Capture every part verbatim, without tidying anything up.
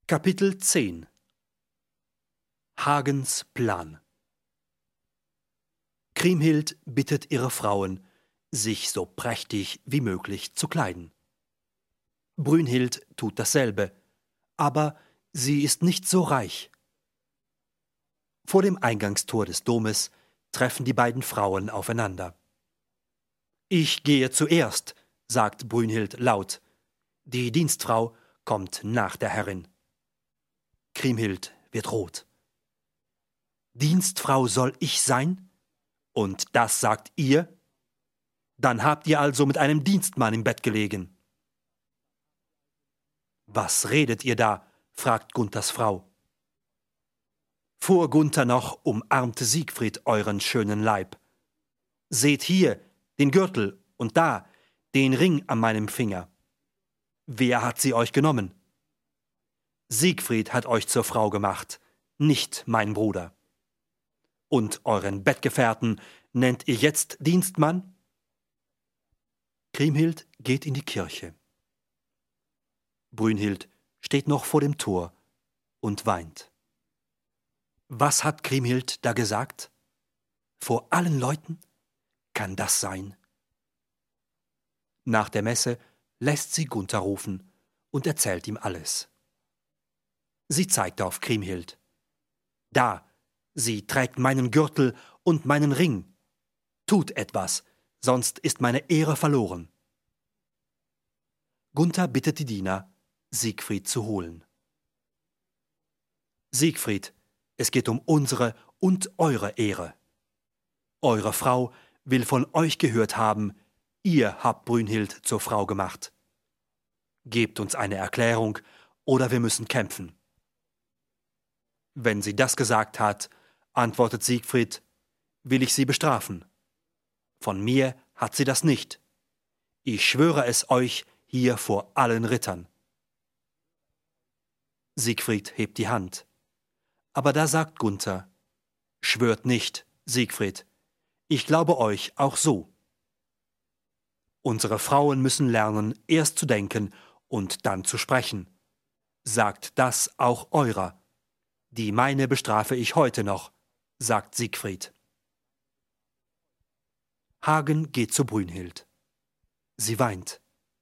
Kapitel zehn. Hagens Plan. Kriemhild bittet ihre Frauen, sich so prächtig wie möglich zu kleiden. Brünnhild tut dasselbe, aber sie ist nicht so reich. Vor dem Eingangstor des Domes treffen die beiden Frauen aufeinander. »Ich gehe zuerst«, sagt Brünnhild laut. Die Dienstfrau kommt nach der Herrin. Kriemhild wird rot. »Dienstfrau soll ich sein? Und das sagt ihr? Dann habt ihr also mit einem Dienstmann im Bett gelegen.« »Was redet ihr da?« fragt Gunthers Frau. Vor Gunther noch umarmte Siegfried euren schönen Leib. »Seht hier den Gürtel und da den Ring an meinem Finger. Wer hat sie euch genommen? Siegfried hat euch zur Frau gemacht, nicht mein Bruder. Und euren Bettgefährten nennt ihr jetzt Dienstmann?« Kriemhild geht in die Kirche. Brünnhild steht noch vor dem Tor und weint. Was hat Kriemhild da gesagt? Vor allen Leuten? Kann das sein? Nach der Messe lässt sie Gunther rufen und erzählt ihm alles. Sie zeigt auf Kriemhild. »Da, sie trägt meinen Gürtel und meinen Ring. Tut etwas, sonst ist meine Ehre verloren.« Gunther bittet die Diener, Siegfried zu holen. »Siegfried, es geht um unsere und eure Ehre. Eure Frau will von euch gehört haben, ihr habt Brünnhild zur Frau gemacht. Gebt uns eine Erklärung, oder wir müssen kämpfen.« »Wenn sie das gesagt hat«, antwortet Siegfried, »will ich sie bestrafen. Von mir hat sie das nicht. Ich schwöre es euch hier vor allen Rittern.« Siegfried hebt die Hand. Aber da sagt Gunther, »Schwört nicht, Siegfried, ich glaube euch auch so. Unsere Frauen müssen lernen, erst zu denken und dann zu sprechen. Sagt das auch eurer. Die meine bestrafe ich heute noch«, sagt Siegfried. Hagen geht zu Brünnhild. Sie weint.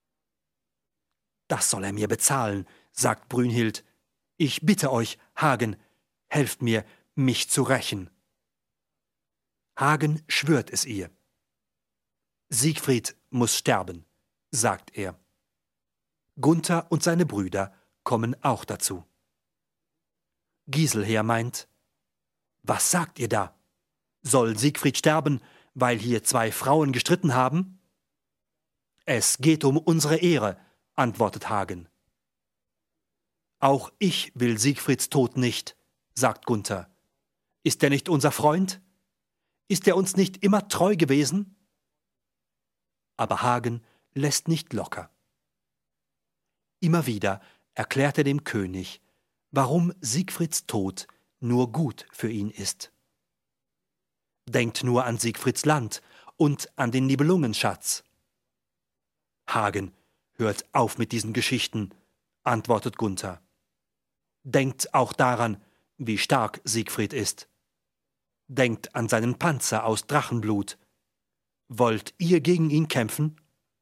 »Das soll er mir bezahlen«, sagt Brünnhild. »Ich bitte euch, Hagen, helft mir, mich zu rächen.« Hagen schwört es ihr. »Siegfried muss sterben«, sagt er. Gunther und seine Brüder kommen auch dazu. Giselher meint, »Was sagt ihr da? Soll Siegfried sterben, weil hier zwei Frauen gestritten haben?« »Es geht um unsere Ehre«, antwortet Hagen. »Auch ich will Siegfrieds Tod nicht«, sagt Gunther. »Ist er nicht unser Freund? Ist er uns nicht immer treu gewesen?« Aber Hagen lässt nicht locker. Immer wieder erklärt er dem König, warum Siegfrieds Tod nur gut für ihn ist. Denkt nur an Siegfrieds Land und an den Nibelungenschatz. »Hagen, hört auf mit diesen Geschichten«, antwortet Gunther. »Denkt auch daran, wie stark Siegfried ist. Denkt an seinen Panzer aus Drachenblut. Wollt ihr gegen ihn kämpfen?«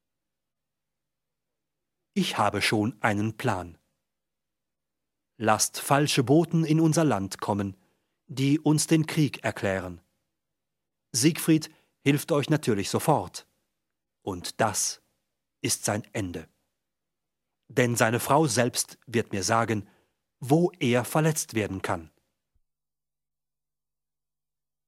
»Ich habe schon einen Plan. Lasst falsche Boten in unser Land kommen, die uns den Krieg erklären. Siegfried hilft euch natürlich sofort. Und das ist sein Ende. Denn seine Frau selbst wird mir sagen, wo er verletzt werden kann.